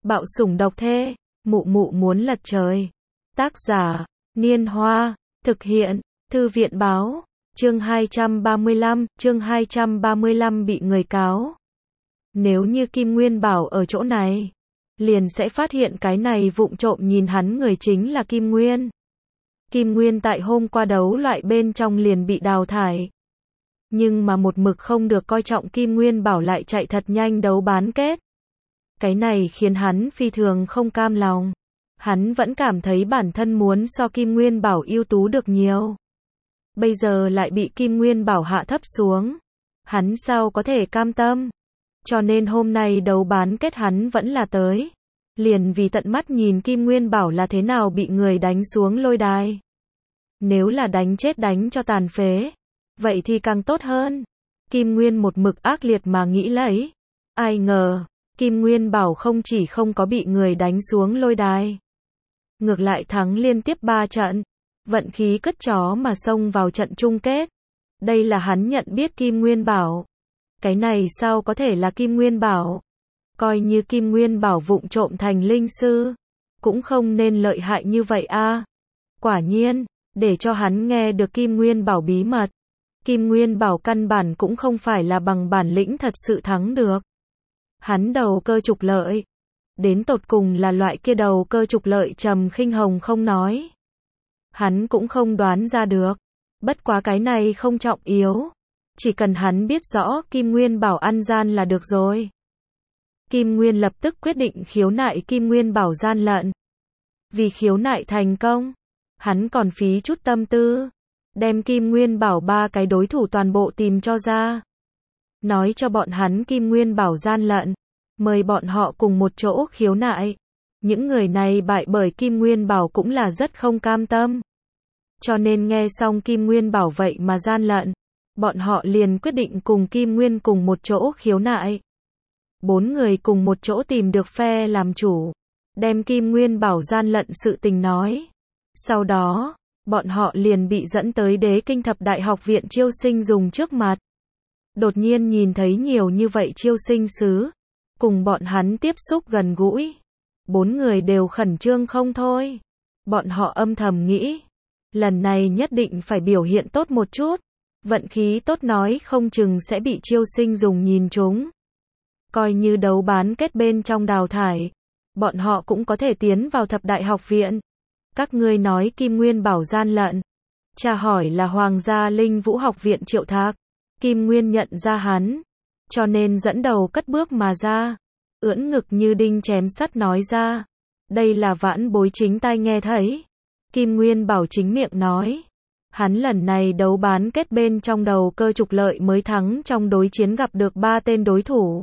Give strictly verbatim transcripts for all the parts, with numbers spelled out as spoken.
Bạo sủng độc thê, mụ mụ muốn lật trời. Tác giả, Niên Hoa, thực hiện, Thư viện báo, chương hai trăm ba mươi lăm, chương hai trăm ba mươi lăm bị người cáo. Nếu như Kim Nguyên Bảo ở chỗ này, liền sẽ phát hiện cái này vụng trộm nhìn hắn người chính là Kim Nguyên. Kim Nguyên tại hôm qua đấu loại bên trong liền bị đào thải. Nhưng mà một mực không được coi trọng Kim Nguyên Bảo lại chạy thật nhanh đấu bán kết. Cái này khiến hắn phi thường không cam lòng. Hắn vẫn cảm thấy bản thân muốn so Kim Nguyên Bảo ưu tú được nhiều. Bây giờ lại bị Kim Nguyên Bảo hạ thấp xuống. Hắn sao có thể cam tâm. Cho nên hôm nay đấu bán kết hắn vẫn là tới. Liền vì tận mắt nhìn Kim Nguyên Bảo là thế nào bị người đánh xuống lôi đài. Nếu là đánh chết đánh cho tàn phế, vậy thì càng tốt hơn. Kim Nguyên một mực ác liệt mà nghĩ lấy. Ai ngờ, Kim Nguyên Bảo không chỉ không có bị người đánh xuống lôi đài. Ngược lại thắng liên tiếp ba trận. Vận khí cất chó mà xông vào trận chung kết. Đây là hắn nhận biết Kim Nguyên Bảo. Cái này sao có thể là Kim Nguyên Bảo? Coi như Kim Nguyên Bảo vụng trộm thành linh sư, cũng không nên lợi hại như vậy a. Quả nhiên, để cho hắn nghe được Kim Nguyên Bảo bí mật. Kim Nguyên Bảo căn bản cũng không phải là bằng bản lĩnh thật sự thắng được. Hắn đầu cơ trục lợi. Đến tột cùng là loại kia đầu cơ trục lợi Trầm Khinh Hồng không nói. Hắn cũng không đoán ra được. Bất quá cái này không trọng yếu. Chỉ cần hắn biết rõ Kim Nguyên Bảo ăn gian là được rồi. Kim Nguyên lập tức quyết định khiếu nại Kim Nguyên Bảo gian lận. Vì khiếu nại thành công, hắn còn phí chút tâm tư. Đem Kim Nguyên Bảo ba cái đối thủ toàn bộ tìm cho ra. Nói cho bọn hắn Kim Nguyên Bảo gian lận. Mời bọn họ cùng một chỗ khiếu nại. Những người này bại bởi Kim Nguyên Bảo cũng là rất không cam tâm. Cho nên nghe xong Kim Nguyên Bảo vậy mà gian lận. Bọn họ liền quyết định cùng Kim Nguyên cùng một chỗ khiếu nại. Bốn người cùng một chỗ tìm được phe làm chủ. Đem Kim Nguyên Bảo gian lận sự tình nói. Sau đó, bọn họ liền bị dẫn tới Đế Kinh Thập Đại Học viện chiêu sinh dùng trước mặt. Đột nhiên nhìn thấy nhiều như vậy chiêu sinh sứ. Cùng bọn hắn tiếp xúc gần gũi. Bốn người đều khẩn trương không thôi. Bọn họ âm thầm nghĩ. Lần này nhất định phải biểu hiện tốt một chút. Vận khí tốt nói không chừng sẽ bị chiêu sinh dùng nhìn trúng. Coi như đấu bán kết bên trong đào thải. Bọn họ cũng có thể tiến vào thập đại học viện. Các ngươi nói Kim Nguyên Bảo gian lận. Cha hỏi là Hoàng gia Linh Vũ học viện Triệu Thạc. Kim Nguyên nhận ra hắn. Cho nên dẫn đầu cất bước mà ra. Ưỡn ngực như đinh chém sắt nói ra. Đây là vãn bối chính tai nghe thấy. Kim Nguyên Bảo chính miệng nói. Hắn lần này đấu bán kết bên trong đầu cơ trục lợi mới thắng trong đối chiến gặp được ba tên đối thủ.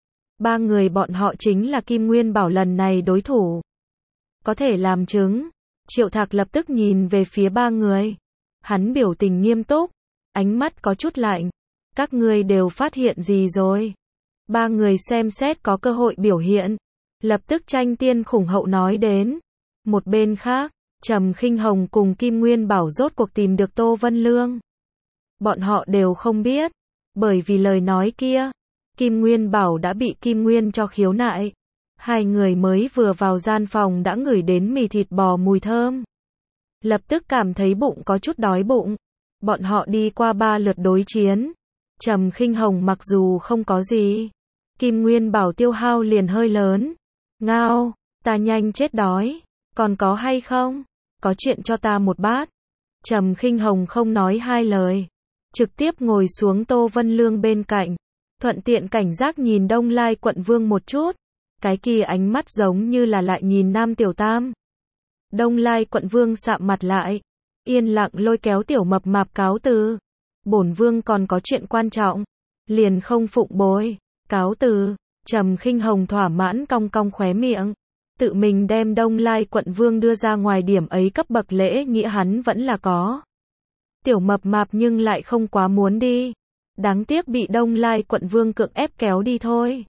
Ba người bọn họ chính là Kim Nguyên Bảo lần này đối thủ. Có thể làm chứng. Triệu Thạc lập tức nhìn về phía ba người. Hắn biểu tình nghiêm túc. Ánh mắt có chút lạnh. Các ngươi đều phát hiện gì rồi? Ba người xem xét có cơ hội biểu hiện. Lập tức tranh tiên khủng hậu nói đến. Một bên khác, Trầm Khinh Hồng cùng Kim Nguyên Bảo rốt cuộc tìm được Tô Vân Lương. Bọn họ đều không biết. Bởi vì lời nói kia, Kim Nguyên Bảo đã bị Kim Nguyên cho khiếu nại. Hai người mới vừa vào gian phòng đã ngửi đến mì thịt bò mùi thơm. Lập tức cảm thấy bụng có chút đói bụng. Bọn họ đi qua ba lượt đối chiến. Trầm Khinh Hồng mặc dù không có gì. Kim Nguyên Bảo tiêu hao liền hơi lớn. Ngao, ta nhanh chết đói. Còn có hay không? Có chuyện cho ta một bát. Trầm Khinh Hồng không nói hai lời. Trực tiếp ngồi xuống Tô Vân Lương bên cạnh. Thuận tiện cảnh giác nhìn Đông Lai quận vương một chút. Cái kia ánh mắt giống như là lại nhìn Nam Tiểu Tam. Đông Lai quận vương sạm mặt lại. Yên lặng lôi kéo tiểu mập mạp cáo từ. Bổn vương còn có chuyện quan trọng. Liền không phụng bồi. Cáo từ. Trầm Khinh Hồng thỏa mãn cong cong khóe miệng. Tự mình đem Đông Lai quận vương đưa ra ngoài điểm ấy cấp bậc lễ nghĩa hắn vẫn là có. Tiểu mập mạp nhưng lại không quá muốn đi. Đáng tiếc bị Đông Lai quận vương cưỡng ép kéo đi thôi.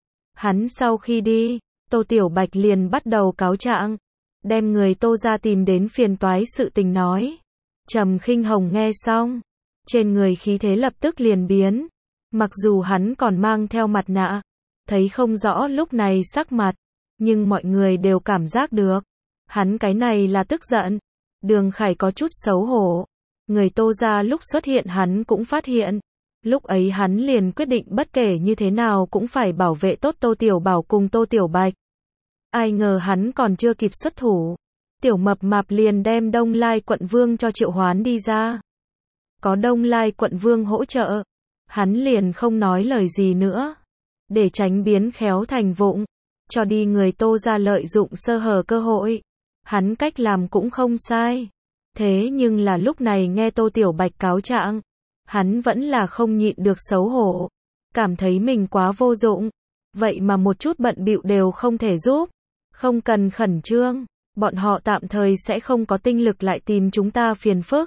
Hắn sau khi đi, Tô Tiểu Bạch liền bắt đầu cáo trạng. Đem người Tô ra tìm đến phiền toái sự tình nói. Trầm Khinh Hồng nghe xong. Trên người khí thế lập tức liền biến. Mặc dù hắn còn mang theo mặt nạ. Thấy không rõ lúc này sắc mặt. nhưng mọi người đều cảm giác được. Hắn cái này là tức giận. Đường Khải có chút xấu hổ. Người Tô gia lúc xuất hiện hắn cũng phát hiện. Lúc ấy hắn liền quyết định bất kể như thế nào cũng phải bảo vệ tốt Tô Tiểu Bảo cùng Tô Tiểu Bạch. Ai ngờ hắn còn chưa kịp xuất thủ. Tiểu Mập Mạp liền đem Đông Lai quận vương cho triệu hoán đi ra. Có Đông Lai quận vương hỗ trợ. Hắn liền không nói lời gì nữa. Để tránh biến khéo thành vụng. Cho đi người Tô gia lợi dụng sơ hở cơ hội. Hắn cách làm cũng không sai. Thế nhưng là lúc này nghe Tô Tiểu Bạch cáo trạng. Hắn vẫn là không nhịn được xấu hổ. Cảm thấy mình quá vô dụng. Vậy mà một chút bận bịu đều không thể giúp. Không cần khẩn trương. Bọn họ tạm thời sẽ không có tinh lực lại tìm chúng ta phiền phức.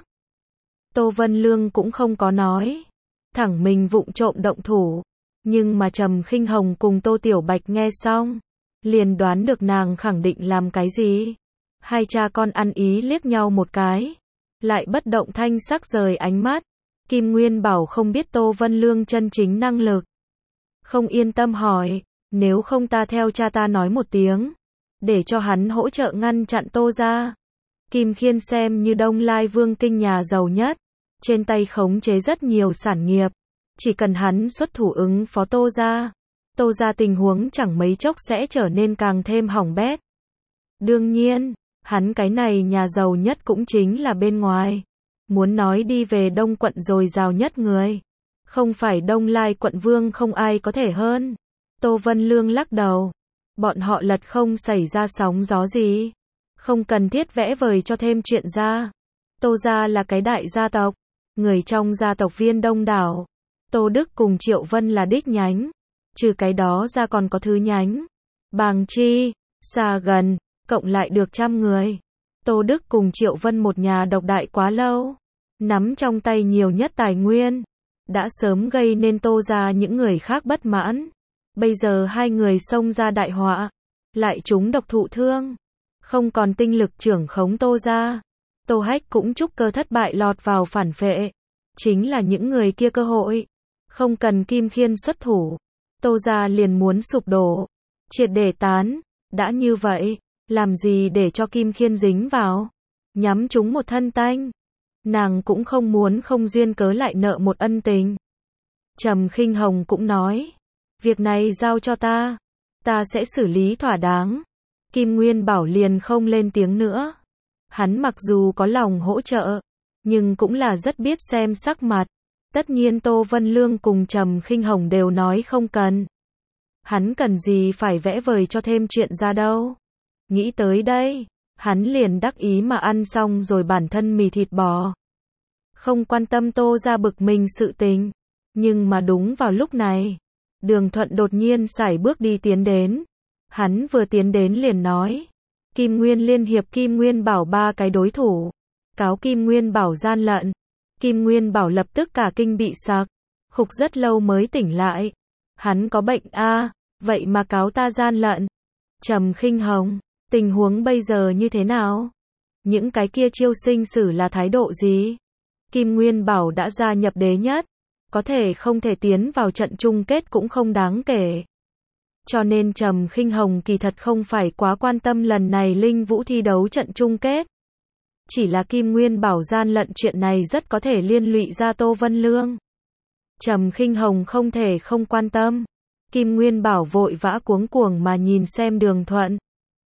Tô Vân Lương cũng không có nói. Thẳng mình vụng trộm động thủ. Nhưng mà Trầm Khinh Hồng cùng Tô Tiểu Bạch nghe xong. Liền đoán được nàng khẳng định làm cái gì. Hai cha con ăn ý liếc nhau một cái. Lại bất động thanh sắc rời ánh mắt. Kim Nguyên Bảo không biết Tô Vân Lương chân chính năng lực. Không yên tâm hỏi. Nếu không ta theo cha ta nói một tiếng. Để cho hắn hỗ trợ ngăn chặn Tô gia. Kim Khiên xem như Đông Lai Vương kinh nhà giàu nhất. Trên tay khống chế rất nhiều sản nghiệp. Chỉ cần hắn xuất thủ ứng phó Tô gia. Tô gia tình huống chẳng mấy chốc sẽ trở nên càng thêm hỏng bét. Đương nhiên, hắn cái này nhà giàu nhất cũng chính là bên ngoài. Muốn nói đi về Đông quận rồi giàu nhất người. Không phải Đông Lai quận vương không ai có thể hơn. Tô Vân Lương lắc đầu. Bọn họ lật không xảy ra sóng gió gì. Không cần thiết vẽ vời cho thêm chuyện ra. Tô gia là cái đại gia tộc. Người trong gia tộc viên đông đảo. Tô Đức cùng Triệu Vân là đích nhánh. Trừ cái đó ra còn có thứ nhánh. Bàng Chi, xa gần, cộng lại được trăm người. Tô Đức cùng Triệu Vân một nhà độc đại quá lâu. Nắm trong tay nhiều nhất tài nguyên. Đã sớm gây nên Tô gia những người khác bất mãn. Bây giờ hai người xông ra đại họa. Lại chúng độc thụ thương. Không còn tinh lực trưởng khống Tô gia. Tô Hách cũng trúc cơ thất bại lọt vào phản phệ. Chính là những người kia cơ hội. Không cần Kim Khiên xuất thủ. Tô gia liền muốn sụp đổ. Triệt để tán. Đã như vậy. Làm gì để cho Kim Khiên dính vào. Nhắm chúng một thân tanh. Nàng cũng không muốn không duyên cớ lại nợ một ân tình. Trầm Khinh Hồng cũng nói. Việc này giao cho ta. Ta sẽ xử lý thỏa đáng. Kim Nguyên Bảo liền không lên tiếng nữa. Hắn mặc dù có lòng hỗ trợ. Nhưng cũng là rất biết xem sắc mặt. Tất nhiên Tô Vân Lương cùng Trầm Khinh Hồng đều nói không cần. Hắn cần gì phải vẽ vời cho thêm chuyện ra đâu. Nghĩ tới đây. Hắn liền đắc ý mà ăn xong rồi bản thân mì thịt bò. Không quan tâm Tô gia bực mình sự tình. Nhưng mà đúng vào lúc này. Đường Thuận đột nhiên sải bước đi tiến đến. Hắn vừa tiến đến liền nói. Kim Nguyên liên hiệp Kim Nguyên Bảo ba cái đối thủ. Cáo Kim Nguyên Bảo gian lận. Kim Nguyên Bảo lập tức cả kinh bị sặc. Khục rất lâu mới tỉnh lại. Hắn có bệnh a à, vậy mà cáo ta gian lận. Trầm Khinh Hồng, tình huống bây giờ như thế nào? Những cái kia chiêu sinh sử là thái độ gì? Kim Nguyên Bảo đã gia nhập đế nhất. Có thể không thể tiến vào trận chung kết cũng không đáng kể. Cho nên Trầm Khinh Hồng kỳ thật không phải quá quan tâm lần này Linh Vũ thi đấu trận chung kết. Chỉ là Kim Nguyên Bảo gian lận chuyện này rất có thể liên lụy ra Tô Vân Lương. Trầm Khinh Hồng không thể không quan tâm. Kim Nguyên Bảo vội vã cuống cuồng mà nhìn xem Đường Thuận.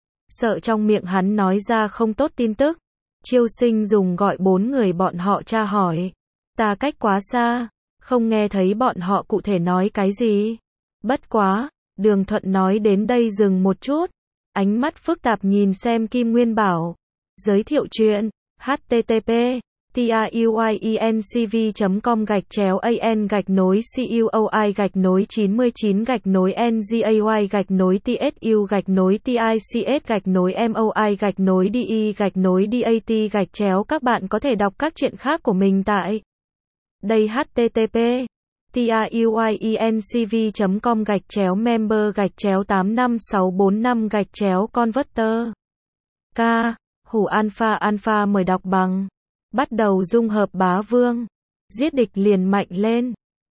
Sợ trong miệng hắn nói ra không tốt tin tức. Chiêu sinh dùng gọi bốn người bọn họ tra hỏi. Ta cách quá xa. Không nghe thấy bọn họ cụ thể nói cái gì. Bất quá. Đường Thuận nói đến đây dừng một chút. Ánh mắt phức tạp nhìn xem Kim Nguyên Bảo. Giới thiệu chuyện. H T T P. truyencv chấm com gạch chéo an gạch nối cuoi gạch nối chín mươi chín gạch nối ngay gạch nối tsu gạch nối tics gạch nối moi gạch nối de gạch nối dat gạch chéo. Các bạn có thể đọc các chuyện khác của mình tại đây. H T T P. truyencv chấm com gạch chéo member gạch chéo tám năm sáu bốn năm gạch chéo converter. K. Hủ alpha alpha mời đọc bằng. Bắt đầu dung hợp bá vương. Giết địch liền mạnh lên.